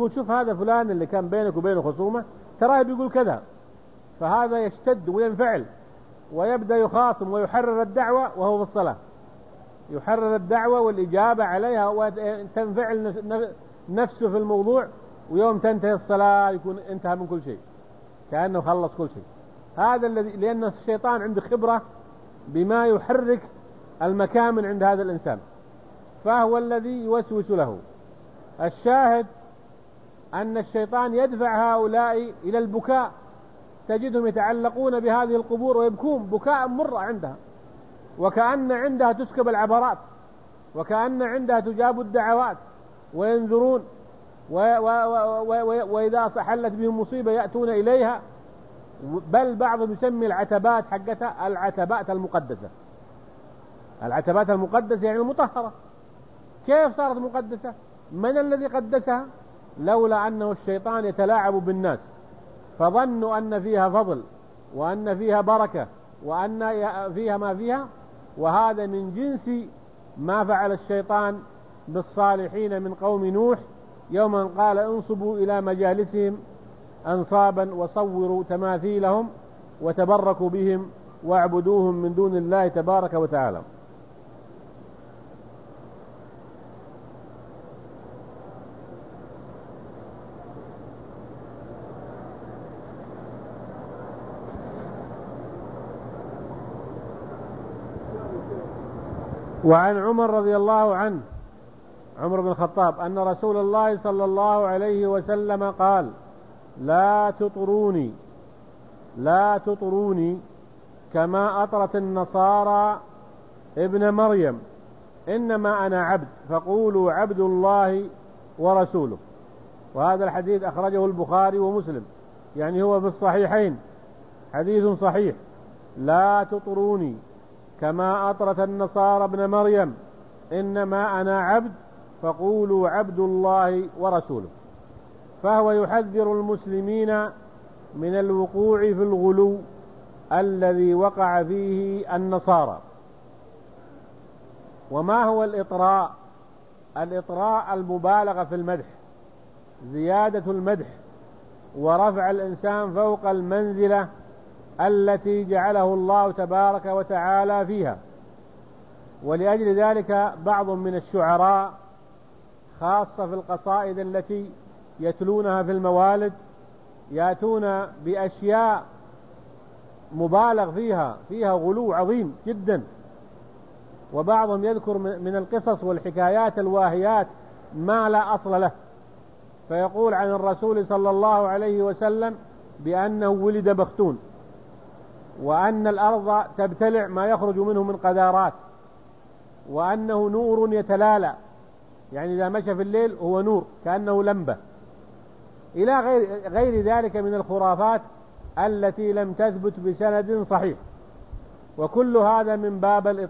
يقول شوف هذا فلان اللي كان بينك وبينه خصومة تراه بيقول كذا، فهذا يشتد وينفعل ويبدأ يخاصم ويحرر الدعوة وهو في الصلاة، يحرر الدعوة والإجابة عليها وتنفعل نفسه في الموضوع، ويوم تنتهي الصلاة يكون انتهى من كل شيء كأنه خلص كل شيء. هذا الذي لأن الشيطان عنده خبرة بما يحرك المكامن عند هذا الإنسان، فهو الذي يوسوس له. الشاهد أن الشيطان يدفع هؤلاء إلى البكاء، تجدهم يتعلقون بهذه القبور ويبكون بكاء مرة عندها، وكأن عندها تسكب العبرات، وكأن عندها تجاب الدعوات، وينذرون وإذا حلت بهم مصيبة يأتون إليها، بل بعضهم يسمي العتبات حقتها العتبات المقدسة. العتبات المقدسة يعني المطهرة. كيف صارت مقدسة؟ من الذي قدسها؟ لولا أنه الشيطان يتلاعب بالناس، فظنوا أن فيها فضل وأن فيها بركة وأن فيها ما فيها، وهذا من جنس ما فعل الشيطان بالصالحين من قوم نوح يوما قال انصبوا إلى مجالسهم أنصابا وصوروا تماثيلهم وتبركوا بهم واعبدوهم من دون الله تبارك وتعالى. وعن عمر رضي الله عنه، عمر بن الخطاب، أن رسول الله صلى الله عليه وسلم قال لا تطروني كما أطرت النصارى ابن مريم، إنما أنا عبد فقولوا عبد الله ورسوله. وهذا الحديث أخرجه البخاري ومسلم، يعني هو في الصحيحين، حديث صحيح. لا تطروني كما أطرت النصارى ابن مريم، إنما أنا عبد فقولوا عبد الله ورسوله. فهو يحذر المسلمين من الوقوع في الغلو الذي وقع فيه النصارى. وما هو الإطراء؟ الإطراء المبالغة في المدح، زيادة المدح ورفع الإنسان فوق المنزلة التي جعله الله تبارك وتعالى فيها. ولأجل ذلك بعض من الشعراء خاصة في القصائد التي يتلونها في الموالد يأتون بأشياء مبالغ فيها غلو عظيم جدا، وبعضهم يذكر من القصص والحكايات الواهيات ما لا أصل له، فيقول عن الرسول صلى الله عليه وسلم بأنه ولد بختون، وأن الأرض تبتلع ما يخرج منه من قذارات، وأنه نور يتلالى، يعني إذا مشى في الليل هو نور كأنه لمبة، إلى غير ذلك من الخرافات التي لم تثبت بسند صحيح. وكل هذا من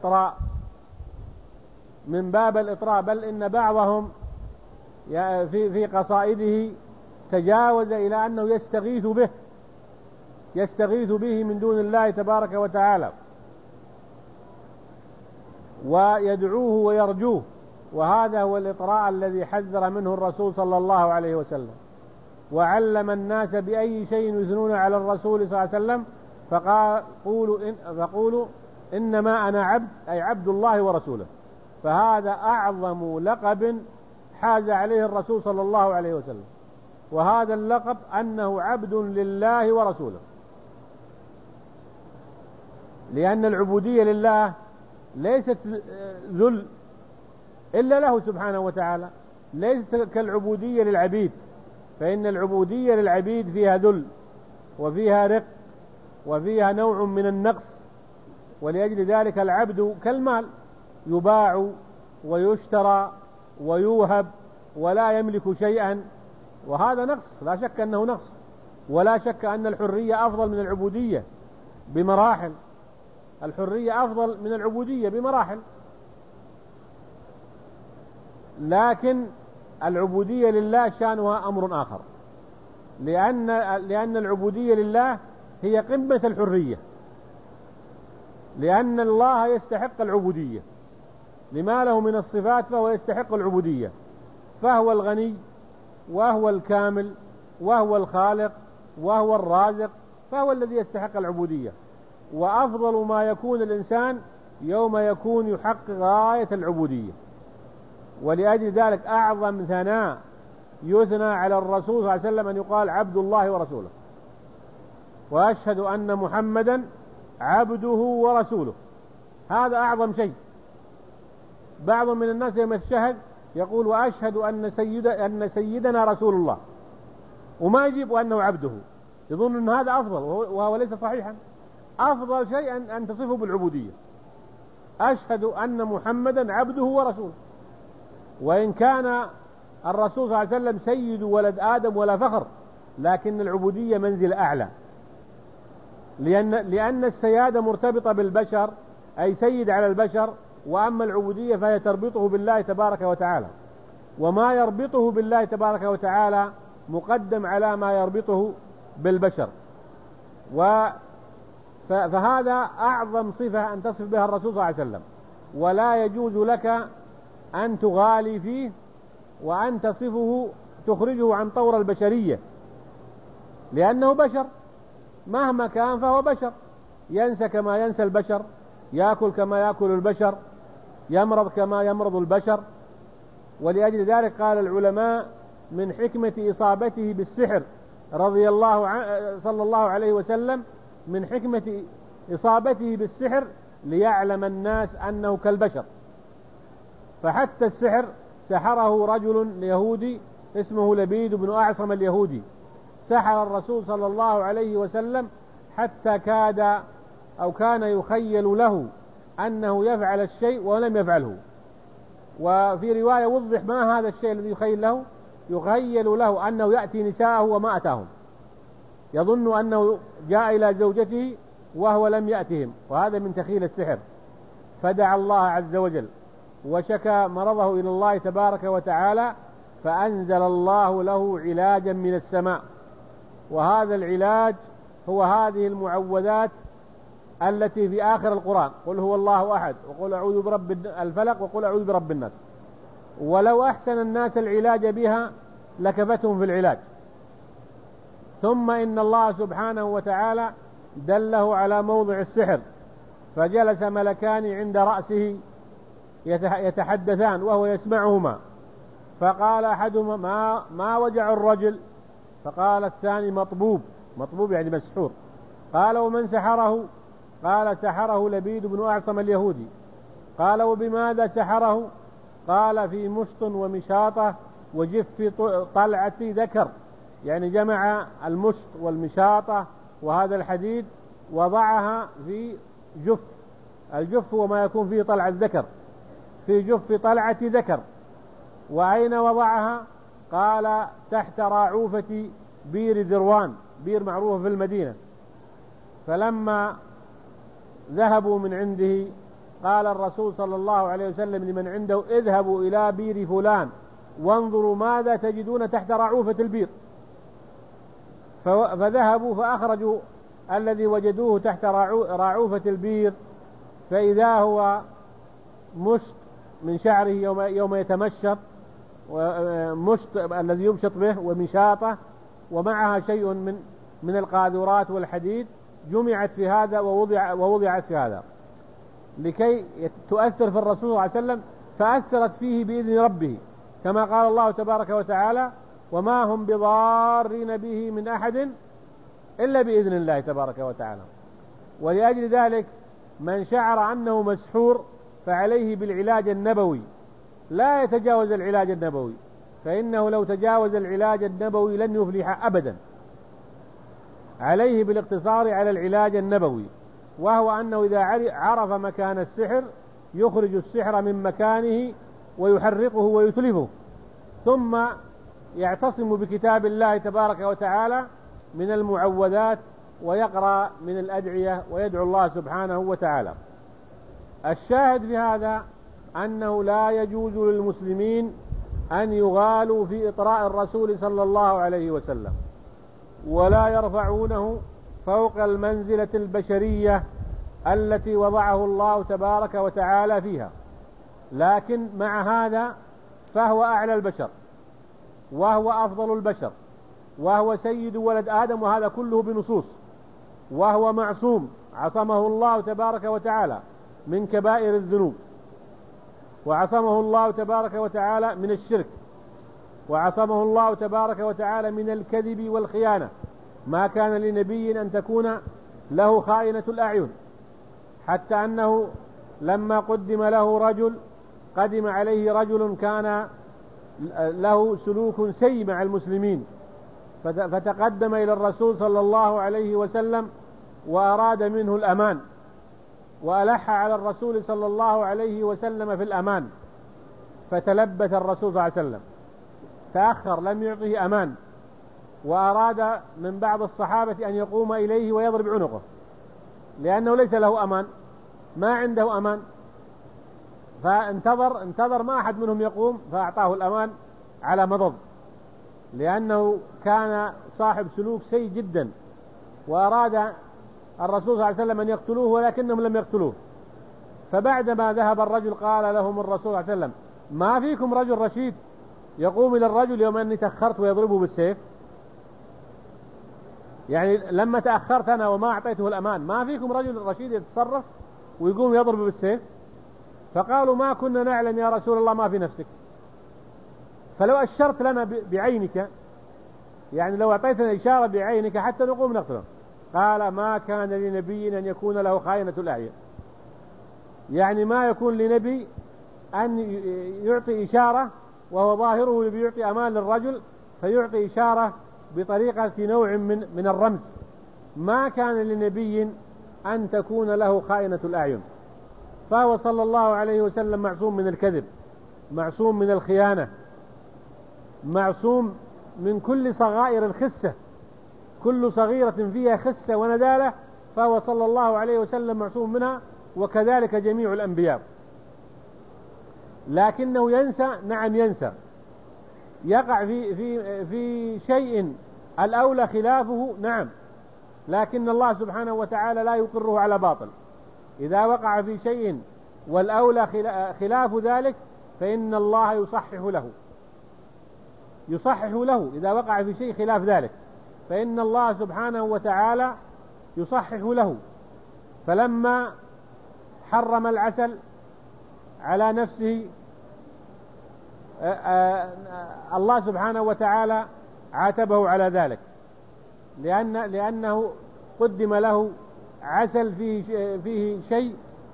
باب الإطراء، بل إن بعضهم في قصائده تجاوز إلى أنه يستغيث به من دون الله تبارك وتعالى ويدعوه ويرجوه. وهذا هو الإطراء الذي حذر منه الرسول صلى الله عليه وسلم، وعلم الناس بأي شيء يثنون على الرسول صلى الله عليه وسلم فقولوا إنما أنا عبد، أي عبد الله ورسوله. فهذا أعظم لقب حاز عليه الرسول صلى الله عليه وسلم، وهذا اللقب أنه عبد لله ورسوله، لأن العبودية لله ليست ذل إلا له سبحانه وتعالى، ليست كالعبودية للعبيد، فإن العبودية للعبيد فيها ذل وفيها رق وفيها نوع من النقص. ولأجل ذلك العبد كالمال يباع ويشترى ويوهب ولا يملك شيئا، وهذا نقص، لا شك أنه نقص، ولا شك أن الحرية أفضل من العبودية بمراحل، الحرية أفضل من العبودية بمراحل. لكن العبودية لله شأنها أمر آخر، لأن العبودية لله هي قمة الحرية، لأن الله يستحق العبودية لما له من الصفات، فهو يستحق العبودية، فهو الغني وهو الكامل وهو الخالق وهو الرازق، فهو الذي يستحق العبودية. وأفضل ما يكون الإنسان يوم يكون يحقق غاية العبودية. ولأجل ذلك أعظم ثناء يثنى على الرسول صلى الله عليه وسلم أن يقال عبد الله ورسوله، وأشهد أن محمدا عبده ورسوله. هذا أعظم شيء. بعض من الناس يوم يتشهد يقول وأشهد أن سيدنا رسول الله، وما يجيب أنه عبده، يظن أن هذا أفضل، وهو ليس صحيحا. أفضل شيء أن تصفه بالعبودية. أشهد أن محمدا عبده ورسوله. وإن كان الرسول صلى الله عليه وسلم سيد ولد آدم ولا فخر، لكن العبودية منزل أعلى، لأن السيادة مرتبطة بالبشر، أي سيد على البشر، وأما العبودية فهي تربطه بالله تبارك وتعالى، وما يربطه بالله تبارك وتعالى مقدم على ما يربطه بالبشر. فهذا أعظم صفة أن تصف بها الرسول صلى الله عليه وسلم، ولا يجوز لك أن تغالي فيه وأن تصفه تخرجه عن طور البشرية، لأنه بشر، مهما كان فهو بشر، ينسى كما ينسى البشر، يأكل كما يأكل البشر، يمرض كما يمرض البشر. ولأجل ذلك قال العلماء من حكمة إصابته بالسحر رضي الله عنه صلى الله عليه وسلم، من حكمة إصابته بالسحر ليعلم الناس أنه كالبشر. فحتى السحر سحره رجل يهودي اسمه لبيد بن أعصم اليهودي، سحر الرسول صلى الله عليه وسلم حتى كان يخيل له أنه يفعل الشيء ولم يفعله. وفي رواية وضح ما هذا الشيء الذي يخيل له أنه يأتي نساءه وما أتاهم، يظن أنه جاء إلى زوجته وهو لم يأتهم، وهذا من تخيل السحر. فدعا الله عز وجل وشكى مرضه إلى الله تبارك وتعالى، فأنزل الله له علاجا من السماء، وهذا العلاج هو هذه المعوذات التي في آخر القرآن: قل هو الله أحد، وقل أعوذ برب الفلق، وقل أعوذ برب الناس. ولو أحسن الناس العلاج بها لكفتهم في العلاج. ثم إن الله سبحانه وتعالى دله على موضع السحر، فجلس ملكان عند رأسه يتحدثان وهو يسمعهما، فقال أحدهما ما وجع الرجل؟ فقال الثاني مطبوب يعني مسحور. قال ومن سحره؟ قال سحره لبيد بن أعصم اليهودي. قال وبماذا سحره؟ قال في مشط ومشاطة وجف طلعة ذكر، يعني جمع المشط والمشاطة وهذا الحديد وضعها في جف، الجف وما يكون فيه طلعة ذكر، في جف طلعة ذكر. وأين وضعها؟ قال تحت راعوفة بير ذروان، بير معروفة في المدينة. فلما ذهبوا من عنده قال الرسول صلى الله عليه وسلم لمن عنده: اذهبوا إلى بير فلان وانظروا ماذا تجدون تحت راعوفة البير. فذهبوا فأخرجوا الذي وجدوه تحت راعوفة البير، فإذا هو مشط من شعره يوم يتمشط، مشط الذي يمشط به، ومشاطة ومعها شيء من القاذورات والحديد، جمعت في هذا ووضعت في هذا لكي تؤثر في الرسول صلى الله عليه وسلم، فأثرت فيه بإذن ربه، كما قال الله تبارك وتعالى: وما هم بضارين به من أحد إلا بإذن الله تبارك وتعالى. ولأجل ذلك من شعر أنه مسحور فعليه بالعلاج النبوي، لا يتجاوز العلاج النبوي، فإنه لو تجاوز العلاج النبوي لن يفلح أبدا. عليه بالاقتصار على العلاج النبوي، وهو أنه إذا عرف مكان السحر يخرج السحر من مكانه ويحرقه ويتلفه، ثم يعتصم بكتاب الله تبارك وتعالى من المعوذات، ويقرأ من الأدعية ويدعو الله سبحانه وتعالى. الشاهد في هذا أنه لا يجوز للمسلمين أن يغالوا في إطراء الرسول صلى الله عليه وسلم، ولا يرفعونه فوق المنزلة البشرية التي وضعه الله تبارك وتعالى فيها. لكن مع هذا فهو أعلى البشر، وهو أفضل البشر، وهو سيد ولد آدم، وهذا كله بنصوص، وهو معصوم عصمه الله تبارك وتعالى من كبائر الذنوب، وعصمه الله تبارك وتعالى من الشرك، وعصمه الله تبارك وتعالى من الكذب والخيانة. ما كان لنبي أن تكون له خائنة الأعين، حتى أنه لما قدم عليه رجل كان له سلوك سيء مع المسلمين، فتقدم إلى الرسول صلى الله عليه وسلم وأراد منه الأمان، وألح على الرسول صلى الله عليه وسلم في الأمان، فتلبث الرسول صلى الله عليه وسلم، تأخر، لم يعطه أمان، وأراد من بعض الصحابة أن يقوم إليه ويضرب عنقه، لأنه ليس له أمان، ما عنده أمان، فانتظر ما أحد منهم يقوم، فأعطاه الأمان على مضض، لأنه كان صاحب سلوك سيء جدا، وأراد الرسول صلى الله عليه وسلم أن يقتلوه ولكنهم لم يقتلوه. فبعدما ذهب الرجل قال لهم الرسول صلى الله عليه وسلم: ما فيكم رجل رشيد يقوم إلى الرجل يوم أني تأخرت ويضربه بالسيف؟ يعني لما تأخرت أنا وما أعطيته الأمان، ما فيكم رجل رشيد يتصرف ويقوم يضرب بالسيف؟ فقالوا: ما كنا نعلم يا رسول الله ما في نفسك، فلو أشرت لنا بعينك، يعني لو أعطيتنا إشارة بعينك حتى نقوم نقتله. قال: ما كان لنبي أن يكون له خائنة الأعين، يعني ما يكون لنبي أن يعطي إشارة وهو ظاهره يعطي أمان للرجل، فيعطي إشارة بطريقة نوع من الرمز. ما كان لنبي أن تكون له خائنة الأعين، فهو صلى الله عليه وسلم معصوم من الكذب، معصوم من الخيانة، معصوم من كل صغائر الخسة، كل صغيرة فيها خسة وندالة فهو صلى الله عليه وسلم معصوم منها، وكذلك جميع الأنبياء. لكنه ينسى، نعم ينسى، يقع في شيء الأولى خلافه، نعم، لكن الله سبحانه وتعالى لا يقره على باطل. إذا وقع في شيء والأولى خلاف ذلك فإن الله يصحح له. إذا وقع في شيء خلاف ذلك فإن الله سبحانه وتعالى يصحح له. فلما حرم العسل على نفسه الله سبحانه وتعالى عاتبه على ذلك، لأنه قدم له عسل فيه شيء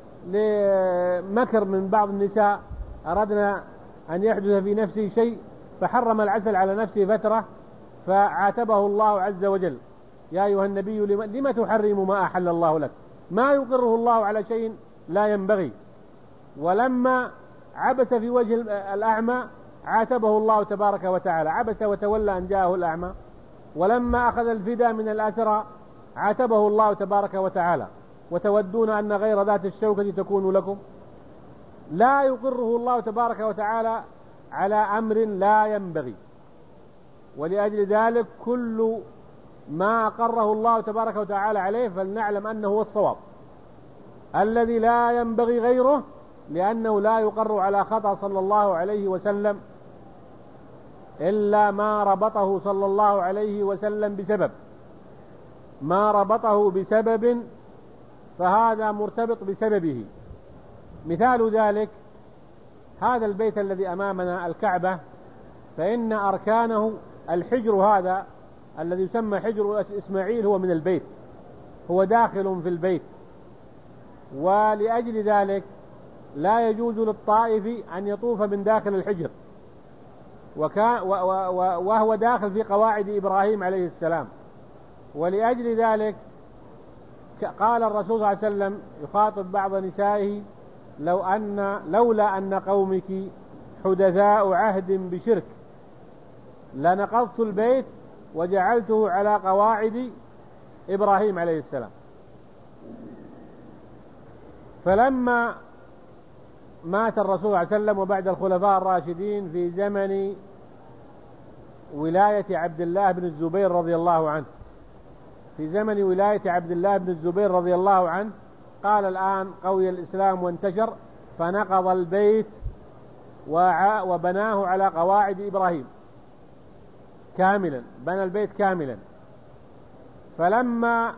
لمكر من بعض النساء، أردنا أن يحدث في نفسه شيء فحرم العسل على نفسه فترة، فعاتبه الله عز وجل: يا أيها النبي لم تحرم ما أحل الله لك؟ ما يقره الله على شيء لا ينبغي. ولما عبس في وجه الأعمى عاتبه الله تبارك وتعالى: عبس وتولى أن جاءه الأعمى. ولما أخذ الفداء من الأسرى عاتبه الله تبارك وتعالى: وتودون أن غير ذات الشوكة تكون لكم. لا يقره الله تبارك وتعالى على أمر لا ينبغي. ولأجل ذلك كل ما أقره الله تبارك وتعالى عليه فلنعلم أنه هو الصواب الذي لا ينبغي غيره، لأنه لا يقر على خطأ صلى الله عليه وسلم إلا ما ربطه صلى الله عليه وسلم بسبب، ما ربطه بسبب فهذا مرتبط بسببه. مثال ذلك هذا البيت الذي أمامنا الكعبة، فإن أركانه الحجر هذا الذي يسمى حجر إسماعيل هو من البيت، هو داخل في البيت، ولأجل ذلك لا يجوز للطائف أن يطوف من داخل الحجر، وهو داخل في قواعد إبراهيم عليه السلام. ولأجل ذلك قال الرسول صلى الله عليه وسلم يخاطب بعض نسائه: لولا أن قومك حدثاء عهد بشرك لنقضت البيت وجعلته على قواعد إبراهيم عليه السلام. فلما مات الرسول صلى الله عليه وسلم وبعد الخلفاء الراشدين في زمن ولاية عبد الله بن الزبير رضي الله عنه، في زمن ولاية عبد الله بن الزبير رضي الله عنه، قال: الآن قوي الإسلام وانتشر، فنقض البيت وبناه على قواعد إبراهيم. كاملا، بنى البيت كاملا. فلما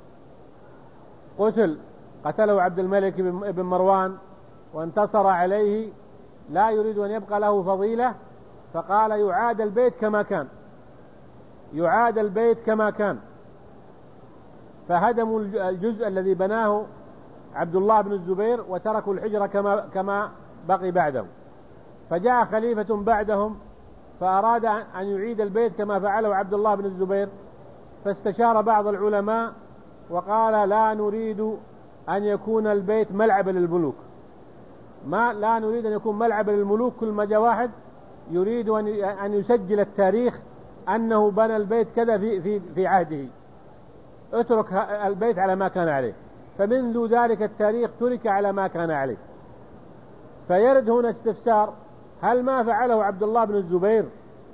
قتله عبد الملك بن مروان وانتصر عليه لا يريد أن يبقى له فضيلة، فقال يعاد البيت كما كان، يعاد البيت كما كان. فهدموا الجزء الذي بناه عبد الله بن الزبير وتركوا الحجرة كما بقي بعده. فجاء خليفة بعدهم فأراد أن يعيد البيت كما فعله عبد الله بن الزبير، فاستشار بعض العلماء وقال لا نريد أن يكون البيت ملعبا للملوك، لا نريد أن يكون ملعبا للملوك. كل ما جاء واحد يريد أن يسجل التاريخ أنه بنى البيت كذا في عهده، اترك البيت على ما كان عليه. فمنذ ذلك التاريخ ترك على ما كان عليه. فيرد هنا استفسار: هل ما فعله عبد الله بن الزبير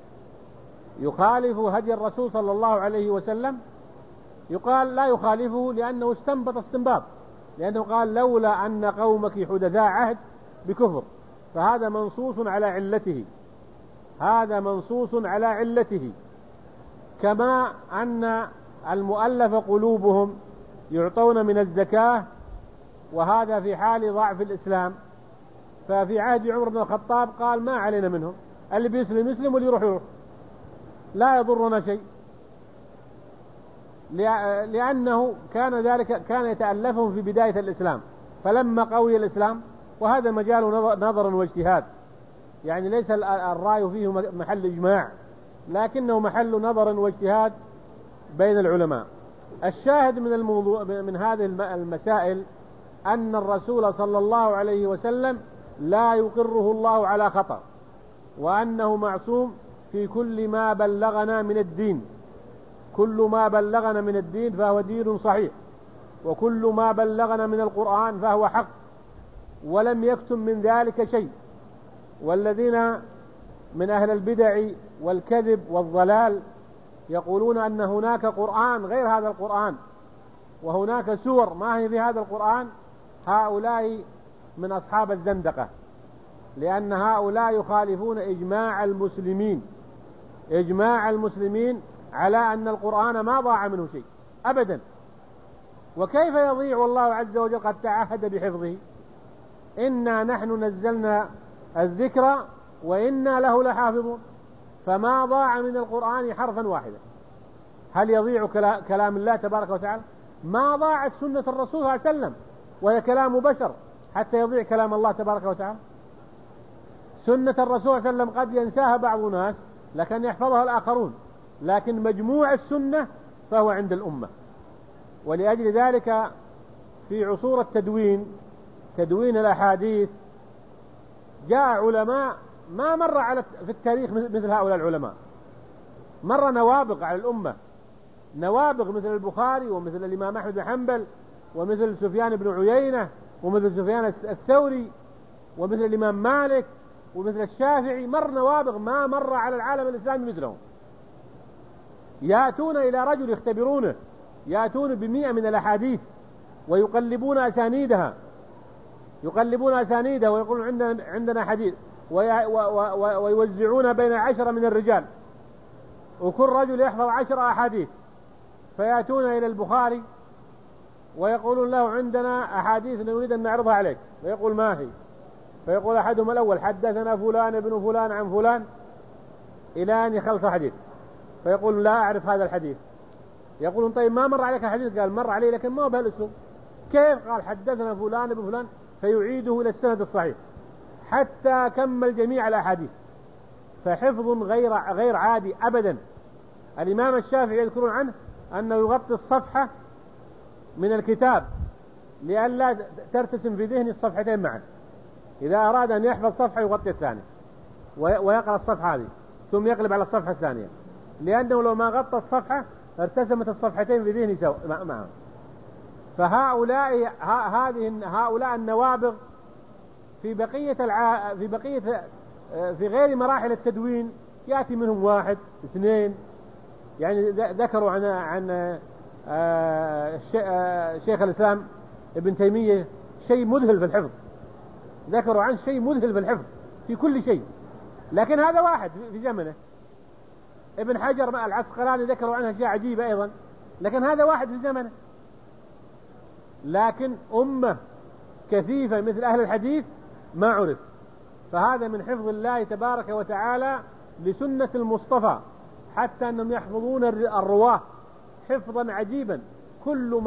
يخالف هدي الرسول صلى الله عليه وسلم؟ يقال لا يخالفه، لأنه استنبط استنباط، لأنه قال لولا أن قومك حدثاء عهد بكفر، فهذا منصوص على علته، هذا منصوص على علته. كما أن المؤلف قلوبهم يعطون من الزكاة، وهذا في حال ضعف الإسلام. ففي عهد عمر بن الخطاب قال ما علينا منهم، اللي بيسلم يسلم واللي يروح لا يضرنا شيء، لأنه كان يتألفهم في بداية الإسلام. فلما قوي الإسلام، وهذا مجال نظر واجتهاد، يعني ليس الرأي فيه محل إجماع، لكنه محل نظر واجتهاد بين العلماء. الشاهد من الموضوع من هذه المسائل أن الرسول صلى الله عليه وسلم لا يقره الله على خطأ، وأنه معصوم في كل ما بلغنا من الدين. كل ما بلغنا من الدين فهو دين صحيح، وكل ما بلغنا من القرآن فهو حق، ولم يكتم من ذلك شيء. والذين من أهل البدع والكذب والضلال يقولون أن هناك قرآن غير هذا القرآن، وهناك سور ما هي في هذا القرآن، هؤلاء من أصحاب الزندقة، لأن هؤلاء يخالفون إجماع المسلمين على أن القرآن ما ضاع منه شيء أبدا. وكيف يضيع والله عز وجل قد تعهد بحفظه؟ إنا نحن نزلنا الذكر وإنا له لحافظون. فما ضاع من القرآن حرفا واحدا. هل يضيع كلام الله تبارك وتعالى؟ ما ضاعت سنة الرسول صلى الله عليه وسلم، وهي كلام بشر، حتى يضيع كلام الله تبارك وتعالى. سنة الرسول صلى الله عليه وسلم قد ينساها بعض الناس لكن يحفظها الآخرون، لكن مجموع السنة فهو عند الأمة. ولأجل ذلك في عصور تدوين الأحاديث جاء علماء ما مر في التاريخ مثل هؤلاء العلماء. مر نوابغ على الأمة، نوابغ مثل البخاري ومثل الإمام أحمد بن حنبل ومثل سفيان بن عيينة ومثل سفيان الثوري ومثل الإمام مالك ومثل الشافعي. مر نوابغ ما مر على العالم الإسلامي مثلهم. يأتون إلى رجل يختبرونه، يأتون ب100 من الأحاديث ويقلبون أسانيدها ويقولون عندنا حديث، ويوزعون بين 10 من الرجال، وكل رجل يحفظ 10 أحاديث. فيأتون إلى البخاري ويقولون له عندنا أحاديث نريد أن نعرضها عليك، ويقول ما هي؟ فيقول أحدهم الأول حدثنا فلان ابن فلان عن فلان إلى أن يخلص حديث، فيقول لا أعرف هذا الحديث. يقولون طيب ما مر عليك الحديث؟ قال مر علي لكن ما هو بهالأسلوب. كيف؟ قال حدثنا فلان ابن فلان، فيعيده إلى السند الصحيح حتى كمل جميع الأحاديث. فحفظ غير عادي أبدا. الإمام الشافعي يذكرون عنه أنه يغطي الصفحة من الكتاب لئلا ترتسم في ذهن الصفحتين معا. إذا أراد أن يحفظ صفحة يغطي الثانية ويقرأ الصفحة هذه ثم يقلب على الصفحة الثانية، لأنه لو ما غطى الصفحة ارتسمت الصفحتين في ذهنه معا. فهؤلاء النوابغ في غير مراحل التدوين يأتي منهم 1 2. يعني ذكروا عن شيخ الإسلام ابن تيمية شيء مذهل في الحفظ، ذكروا عن شيء مذهل في الحفظ في كل شيء، لكن هذا واحد في زمنه. ابن حجر العسقلاني ذكروا عنها أشياء عجيبة أيضا، لكن هذا واحد في زمنه. لكن أمة كثيفة مثل أهل الحديث ما عرف. فهذا من حفظ الله تبارك وتعالى لسنة المصطفى، حتى أنهم يحفظون الرواة حفظا عجيبا. كل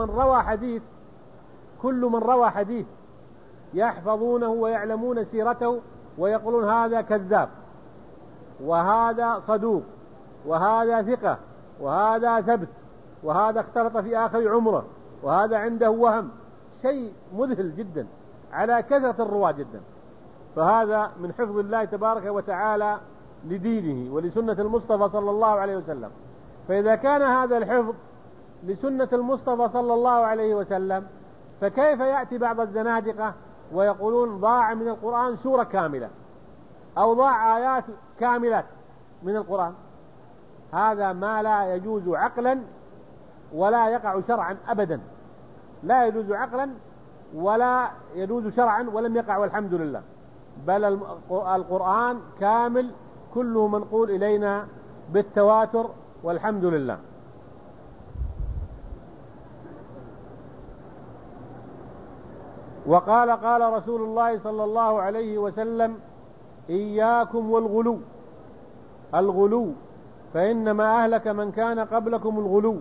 من روى حديث يحفظونه ويعلمون سيرته ويقولون هذا كذاب، وهذا صدوق، وهذا ثقة، وهذا ثبت، وهذا اختلط في آخر عمره، وهذا عنده وهم. شيء مذهل جدا على كثرة الرواة جدا. فهذا من حفظ الله تبارك وتعالى لدينه ولسنة المصطفى صلى الله عليه وسلم. فإذا كان هذا الحفظ لسنة المصطفى صلى الله عليه وسلم، فكيف يأتي بعض الزنادقة ويقولون ضاع من القرآن سورة كاملة أو ضاع آيات كاملات من القرآن؟ هذا ما لا يجوز عقلا ولا يقع شرعا أبدا. لا يجوز عقلا ولا يجوز شرعا، ولم يقع والحمد لله. بل القرآن كامل كله منقول إلينا بالتواتر والحمد لله. قال رسول الله صلى الله عليه وسلم: إياكم والغلو، الغلو فإنما أهلك من كان قبلكم الغلو.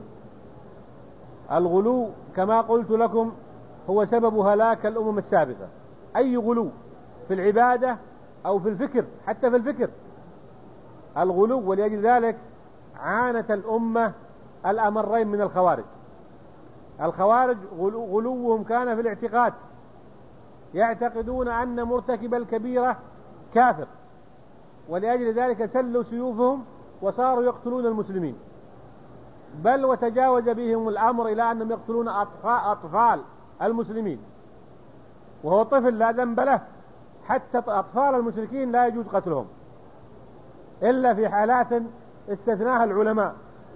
الغلو كما قلت لكم هو سبب هلاك الأمم السابقة. أي غلو في العبادة أو في الفكر، حتى في الفكر الغلو. ولأجل ذلك عانت الأمة الأمرين من الخوارج. الخوارج غلوهم كان في الاعتقاد، يعتقدون أن مرتكب الكبيرة كافر، ولأجل ذلك سلوا سيوفهم وصاروا يقتلون المسلمين. بل وتجاوز بهم الأمر إلى أنهم يقتلون أطفال المسلمين، وهو طفل لا ذنب له. حتى أطفال المشركين لا يجوز قتلهم إلا في حالات استثناها العلماء.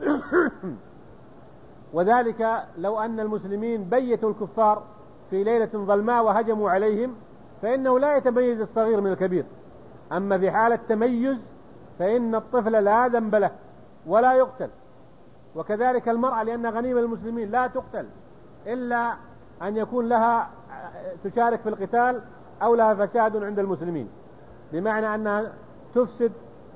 وذلك لو أن المسلمين بيتوا الكفار في ليلة ظلماء وهجموا عليهم، فإنه لا يتميز الصغير من الكبير. أما في حالة تميز فإن الطفل لا ذنب له ولا يقتل. وكذلك المرأة، لأن غنيمة المسلمين لا تقتل إلا أن يكون لها تشارك في القتال أو لها فساد عند المسلمين، بمعنى أنها تفسد،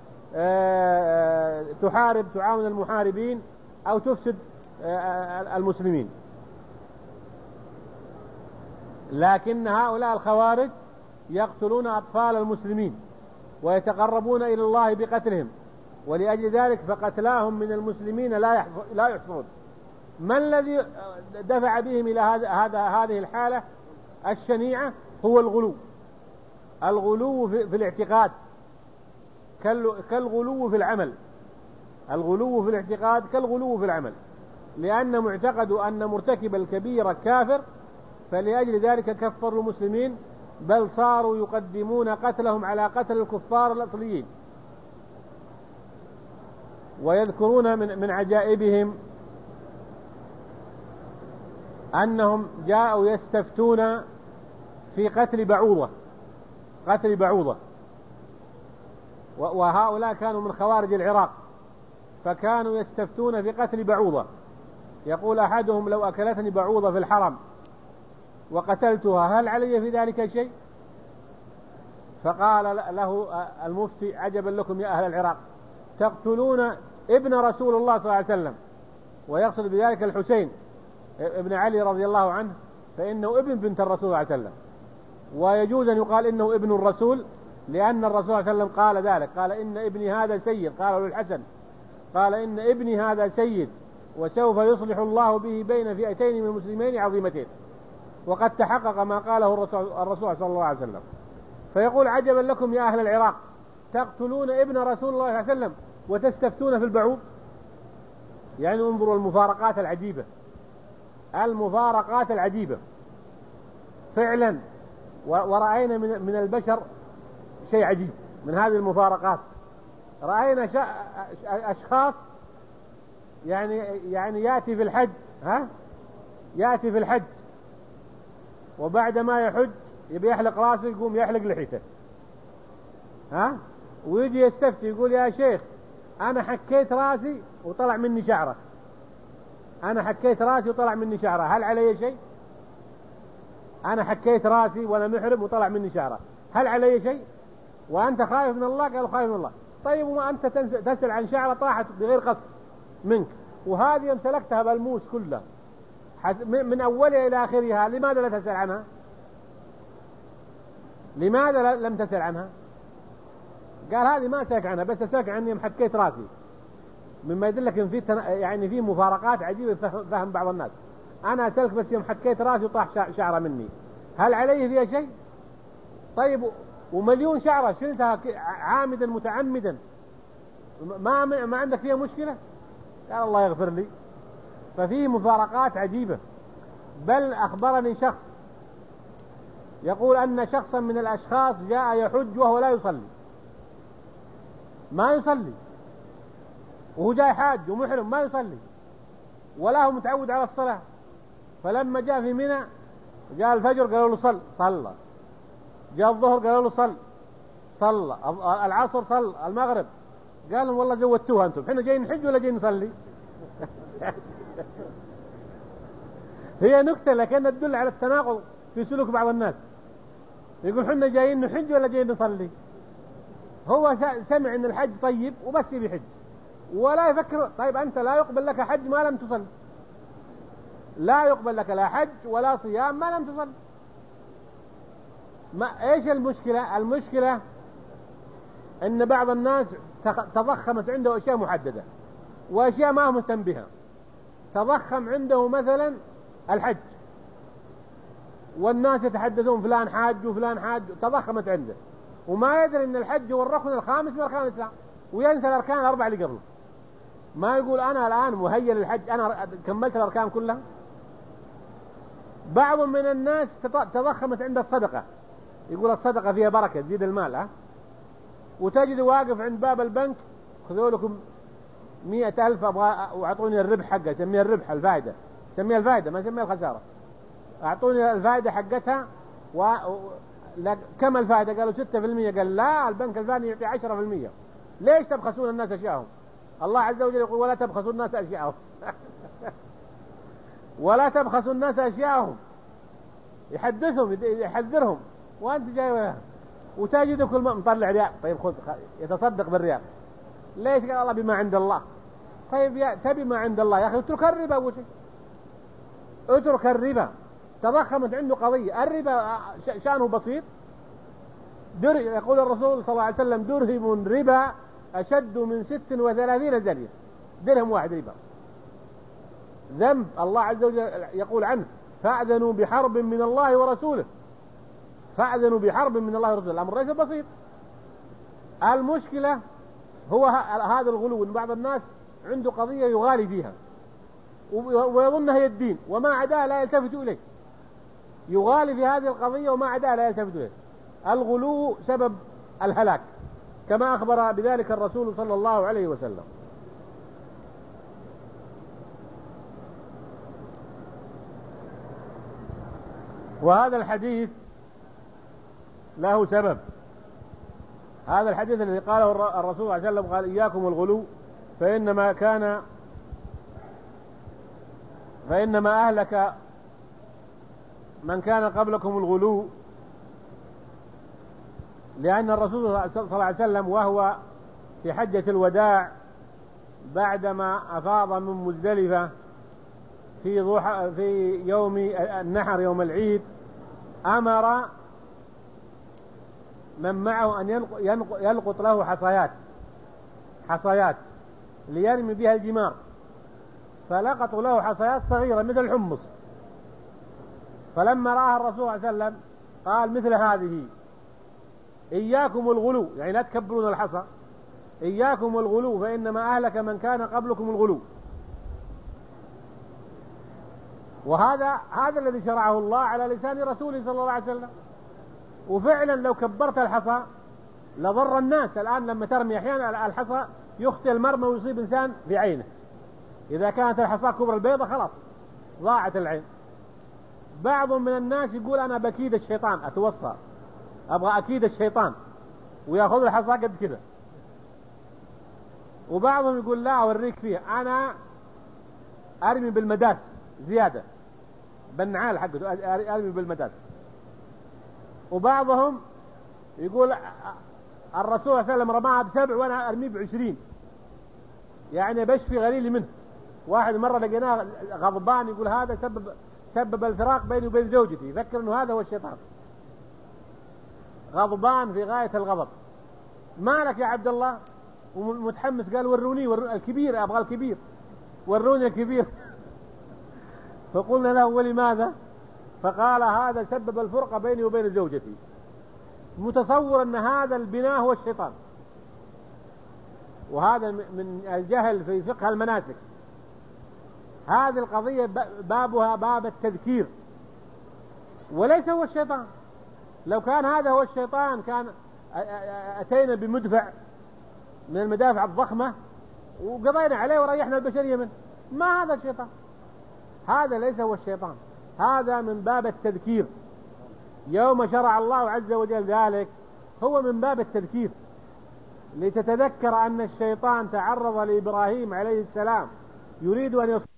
تحارب، تعاون المحاربين، أو تفسد المسلمين. لكن هؤلاء الخوارج يقتلون أطفال المسلمين ويتقربون إلى الله بقتلهم، ولأجل ذلك فقتلاهم من المسلمين لا يحصون. ما الذي دفع بهم إلى هذه الحالة الشنيعة؟ هو الغلو. الغلو في الاعتقاد كالغلو في العمل. الغلو في الاعتقاد كالغلو في العمل، لأنهم اعتقدوا أن مرتكب الكبيرة كافر، فلأجل ذلك كفروا المسلمين، بل صاروا يقدمون قتلهم على قتل الكفار الأصليين. ويذكرون من عجائبهم أنهم جاءوا يستفتون في قتل بعوضة. وهؤلاء كانوا من خوارج العراق، فكانوا يستفتون في قتل بعوضة. يقول أحدهم: لو أكلتني بعوضة في الحرم وقتلتها هل علي في ذلك شيء؟ فقال له المفتي: عجبا لكم يا أهل العراق، تقتلون ابن رسول الله صلى الله عليه وسلم، ويقصد بذلك الحسين ابن علي رضي الله عنه، فإنه ابن بنت الرسول صلى الله عليه وسلم. ويجوز أن يقال إنه ابن الرسول، لأن الرسول صلى الله عليه وسلم قال ذلك، قال: إن ابني هذا سيد. قال للحسن، قال: إن ابني هذا سيد، وسوف يصلح الله به بين فئتين من المسلمين عظيمتين. وقد تحقق ما قاله الرسول صلى الله عليه وسلم. فيقول: عجبا لكم يا أهل العراق، تقتلون ابن رسول الله صلى الله عليه وسلم وتستفتون في البعوض. يعني انظروا المفارقات العجيبة، المفارقات العجيبة فعلا. ورأينا من البشر شيء عجيب من هذه المفارقات. رأينا أشخاص يعني يأتي في الحج، يأتي في الحج، وبعد ما يحج يبي يحلق راسه، يقوم يحلق لحيته، ويجي يستفتي يقول: يا شيخ أنا حكيت راسي وطلع مني شعرة، أنا حكيت راسي وطلع مني شعرة، هل علي شيء؟ أنا حكيت راسي وأنا محرم وطلع مني شعرة، هل علي شيء؟ وأنت خايف من الله؟ قالوا خايف من الله. طيب وما أنت تسأل عن شعرة طاحت بغير قصد منك، وهذه امتلكتها بالموس كلها من أولها إلى آخرها، لماذا لا تسأل عنها؟ لماذا لم تسأل عنها؟ قال هذه ما أسألك عنها، بس أسألك عني يوم حكيت راسي، مما يدلك إن في يعني في مفارقات عجيبة فهم بعض الناس. أنا أسألك بس يوم حكيت راسي وطاح شعرة مني، هل عليه فيها شيء؟ طيب ومليون شعرة شلتها عامدا متعمدا، ما عندك فيها مشكلة؟ قال الله يغفر لي. ففيه مفارقات عجيبة. بل أخبرني شخص يقول أن شخصا من الأشخاص جاء يحج وهو لا يصلي، ما يصلي، وهو جاي حاج ومحرم ما يصلي ولا هو متعود على الصلاة. فلما جاء في منى جاء الفجر قالوا له صلى، جاء الظهر قالوا له صلى، العصر صلى، المغرب. قالوا والله زودتوها أنتم، احنا جايين نحج ولا جايين نصلي؟ هي نكتة لكنها تدل على التناقض في سلوك بعض الناس. يقول حنا جايين نحج ولا جايين نصلي؟ هو سمع ان الحج طيب وبس بيحج ولا يفكر. طيب أنت لا يقبل لك حج ما لم تصل، لا يقبل لك لا حج ولا صيام ما لم تصل. ايش المشكلة؟ المشكلة ان بعض الناس تضخمت عنده اشياء محددة واشياء ما هو مهتم بها. تضخم عنده مثلا الحج، والناس يتحدثون فلان حاج وفلان حاج، تضخمت عنده وما يدري ان الحج هو الركن الخامس من اركان الاسلام، وينسى الاركان الاربعة اللي قبله. ما يقول انا الان مهيئ للحج، انا كملت الاركان كلها. بعض من الناس تضخمت عنده الصدقة، يقول الصدقة فيها بركة تزيد المال، وتجد واقف عند باب البنك خذوا لكم 100,000 واعطوني الربح حقه، يسميها الربح الفائدة، يسميها الفائدة ما يسميها الخسارة. اعطوني الفائدة حقتها كم الفائدة؟ قالوا 6%. قال لا، البنك الفلاني يعطي 10%. ليش تبخسون الناس أشياءهم؟ الله عز وجل يقول ولا تبخسوا الناس أشياءهم. ولا تبخسوا الناس أشياءهم، يحدثهم يحذرهم، وأنت جاي وتجد كل ما مطلع ريال. طيب خذ يتصدق بالريال. ليش؟ قال الله بما عند الله. طيب تبي ما عند الله يا أخي اترك الربا أول شيء، اترك الربا. تضخمت عنده قضية الربا، شأنه بسيط. يقول الرسول صلى الله عليه وسلم درهم ربا أشد من 36 زنية. درهم واحد ربا ذنب الله عز وجل يقول عنه فأذنوا بحرب من الله ورسوله، فأذنوا بحرب من الله ورسوله. الأمر ليس بسيط. المشكلة هو هذا الغلو، إن بعض الناس عنده قضية يغالي فيها ويظنها هي الدين، وما عداها لا يلتفت إليه. يغالي في هذه القضية وما عداها لا يلتفت إليه. الغلو سبب الهلاك، كما أخبر بذلك الرسول صلى الله عليه وسلم. وهذا الحديث له سبب. هذا الحديث الذي قاله الرسول صلى الله عليه وسلم قال إياكم الغلو فإنما أهلك من كان قبلكم الغلو. لأن الرسول صلى الله عليه وسلم وهو في حجة الوداع بعدما أفاض من مزدلفة في يوم النحر يوم العيد أمر من معه أن يلقط له حصيات ليرمي بها الجمار. فلقطوا له حصيات صغيرة مثل الحمص. فلما رآها الرسول صلى الله عليه وسلم قال مثل هذه إياكم الغلو، يعني لا تكبرون الحصى، إياكم الغلو فإنما أهلك من كان قبلكم الغلو. وهذا الذي شرعه الله على لسان رسوله صلى الله عليه وسلم. وفعلا لو كبرت الحصى لضر الناس. الآن لما ترمي أحيانا الحصى يخطئ المرمى ويصيب إنسان في عينه. إذا كانت الحصى كبر البيضة خلاص ضاعت العين. بعض من الناس يقول أنا بكيد الشيطان، أتوصى أبغى أكيد الشيطان، ويأخذ الحصى قد كده. وبعضهم يقول لا أوريك فيه، أنا أرمي بالمداس زيادة، بالنعال حقته أرمي بالمداس. وبعضهم يقول الرسول صلى الله عليه وسلم رماها ب7 وأنا أرميه ب20، يعني بشفي غليلي منه. واحد مرة لقيناه غضبان يقول هذا سبب الفراق بيني وبين زوجتي، يفكر أنه هذا هو الشيطان، غضبان في غاية الغضب. مالك يا عبد الله؟ ومتحمس قال وروني الكبير، أبغى الكبير، وروني الكبير. فقلنا له ولماذا؟ فقال هذا سبب الفرقة بيني وبين زوجتي، متصور أن هذا البناء هو الشيطان. وهذا من الجهل في فقه المناسك. هذه القضية بابها باب التذكير وليس هو الشيطان. لو كان هذا هو الشيطان كان أتينا بمدفع من المدافع الضخمة وقضينا عليه وريحنا البشرية منه. ما هذا الشيطان، هذا ليس هو الشيطان، هذا من باب التذكير. يوم شرع الله عز وجل ذلك هو من باب التذكير، لتتذكر أن الشيطان تعرض لإبراهيم عليه السلام يريد أن